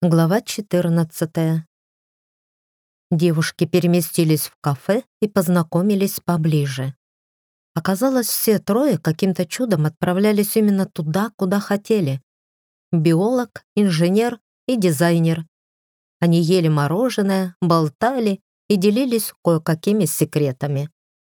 Глава 14. Девушки переместились в кафе и познакомились поближе. Оказалось, все трое каким-то чудом отправлялись именно туда, куда хотели. Биолог, инженер и дизайнер. Они ели мороженое, болтали и делились кое-какими секретами.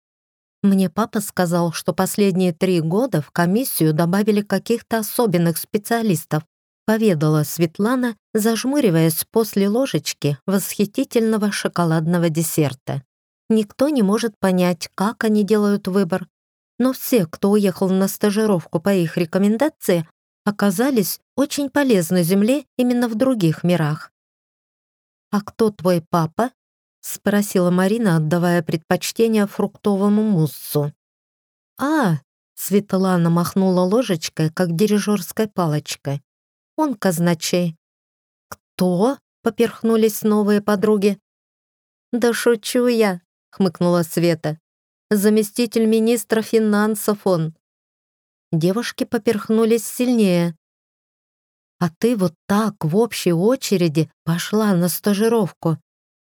Мне папа сказал, что последние 3 года в комиссию добавили каких-то особенных специалистов, поведала Светлана, зажмуриваясь после ложечки восхитительного шоколадного десерта. Никто не может понять, как они делают выбор, но все, кто уехал на стажировку по их рекомендации, оказались очень полезны Земле именно в других мирах. «А кто твой папа?» — спросила Марина, отдавая предпочтение фруктовому муссу. «А!» — Светлана махнула ложечкой, как дирижерской палочкой. «Он казначей». «Кто?» — поперхнулись новые подруги. «Да шучу я», — хмыкнула Света. «Заместитель министра финансов он». Девушки поперхнулись сильнее. «А ты вот так в общей очереди пошла на стажировку».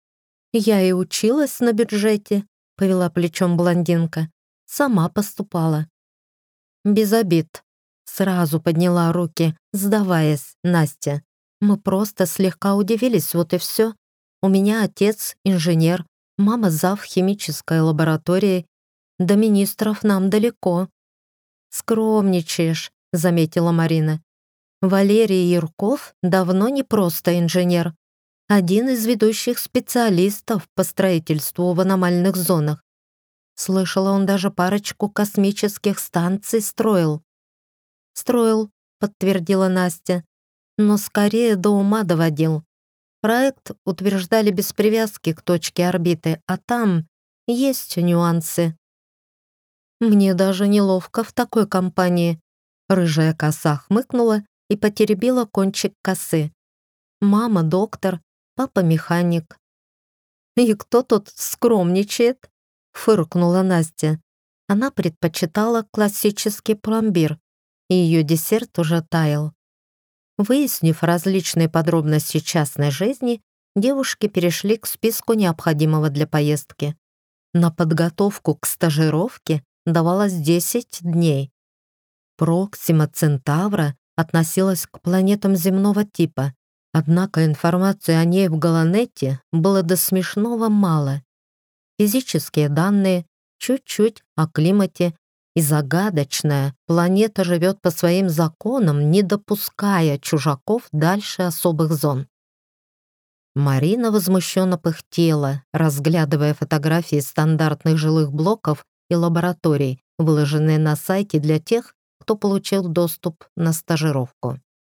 «Я и училась на бюджете», — повела плечом блондинка. «Сама поступала». «Без обид», — сразу подняла руки, сдаваясь, Настя. «Мы просто слегка удивились, вот и все. У меня отец инженер, мама зав химической лаборатории. До министров нам далеко». «Скромничаешь», — заметила Марина. «Валерий Ярков давно не просто инженер. Один из ведущих специалистов по строительству в аномальных зонах. Слышала, он даже парочку космических станций строил». «Строил», — подтвердила Настя, «но скорее до ума доводил. Проект утверждали без привязки к точке орбиты, а там есть нюансы». «Мне даже неловко в такой компании». Рыжая коса хмыкнула и потеребила кончик косы. «Мама доктор, папа механик». «И кто тут скромничает?» — фыркнула Настя. Она предпочитала классический пломбир, и ее десерт уже таял. Выяснив различные подробности частной жизни, девушки перешли к списку необходимого для поездки. На подготовку к стажировке давалось 10 дней. Проксима Центавра относилась к планетам земного типа, однако информации о ней в Галанете было до смешного мало. Физические данные, чуть-чуть о климате, и загадочная планета живет по своим законам, не допуская чужаков дальше особых зон. Марина возмущенно пыхтела, разглядывая фотографии стандартных жилых блоков и лабораторий, выложенные на сайте для тех, кто получил доступ на стажировку.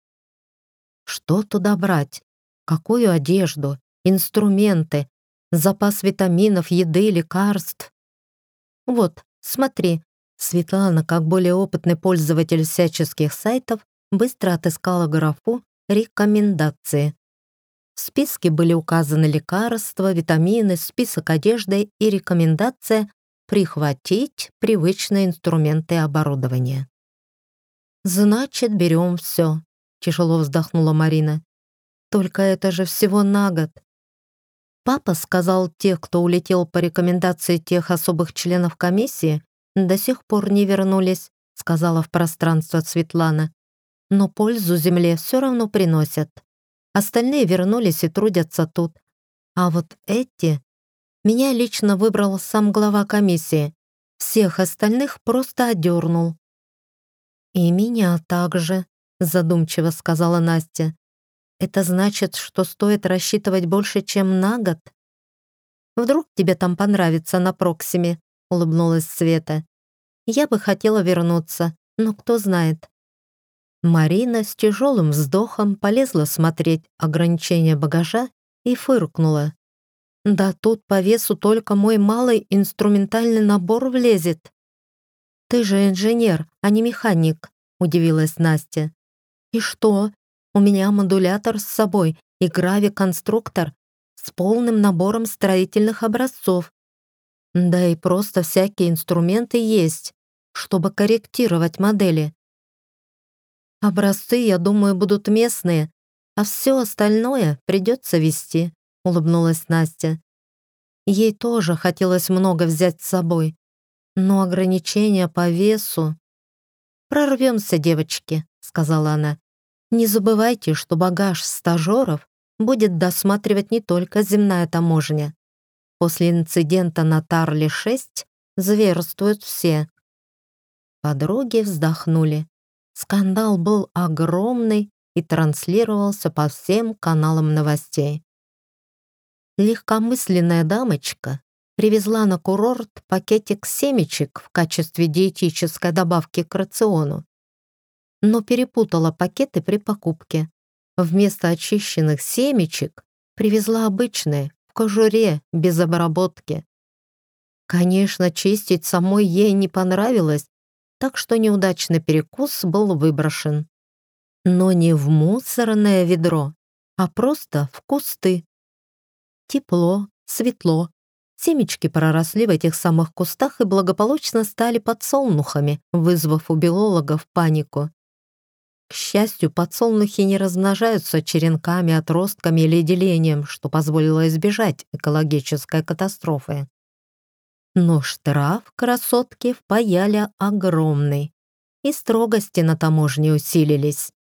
Что туда брать? Какую одежду, инструменты, запас витаминов, еды, лекарств? Вот, смотри, Светлана, как более опытный пользователь всяческих сайтов, быстро отыскала графу «Рекомендации». В списке были указаны лекарства, витамины, список одежды и рекомендация прихватить привычные инструменты и оборудование. «Значит, берем все», — тяжело вздохнула Марина. «Только это же всего на год». Папа сказал, тех, кто улетел по рекомендации тех особых членов комиссии, до сих пор не вернулись, сказала в пространство Светлана. Но пользу Земле все равно приносят. Остальные вернулись и трудятся тут. А вот эти... Меня лично выбрал сам глава комиссии. Всех остальных просто одернул. «И меня также», — задумчиво сказала Настя. «Это значит, что стоит рассчитывать больше, чем на год?» «Вдруг тебе там понравится на Проксиме», — улыбнулась Света. «Я бы хотела вернуться, но кто знает». Марина с тяжелым вздохом полезла смотреть ограничения багажа и фыркнула. «Да тут по весу только мой малый инструментальный набор влезет». «Ты же инженер, а не механик», — удивилась Настя. «И что? У меня модулятор с собой и грави-конструктор с полным набором строительных образцов. Да и просто всякие инструменты есть, чтобы корректировать модели. Образцы, я думаю, будут местные, а все остальное придется везти», — улыбнулась Настя. Ей тоже хотелось много взять с собой, но ограничения по весу... «Прорвемся, девочки», — сказала она. «Не забывайте, что багаж стажеров будет досматривать не только земная таможня. После инцидента на Тарли-6 зверствуют все». Подруги вздохнули. Скандал был огромный и транслировался по всем каналам новостей. Легкомысленная дамочка привезла на курорт пакетик семечек в качестве диетической добавки к рациону, но перепутала пакеты при покупке. Вместо очищенных семечек привезла обычные, в кожуре, без обработки. Конечно, чистить самой ей не понравилось, так что неудачный перекус был выброшен. Но не в мусорное ведро, а просто в кусты. Тепло, светло. Семечки проросли в этих самых кустах и благополучно стали подсолнухами, вызвав у биологов панику. К счастью, подсолнухи не размножаются черенками, отростками или делением, что позволило избежать экологической катастрофы. Но штраф красотки впаяли огромный, и строгости на таможне усилились.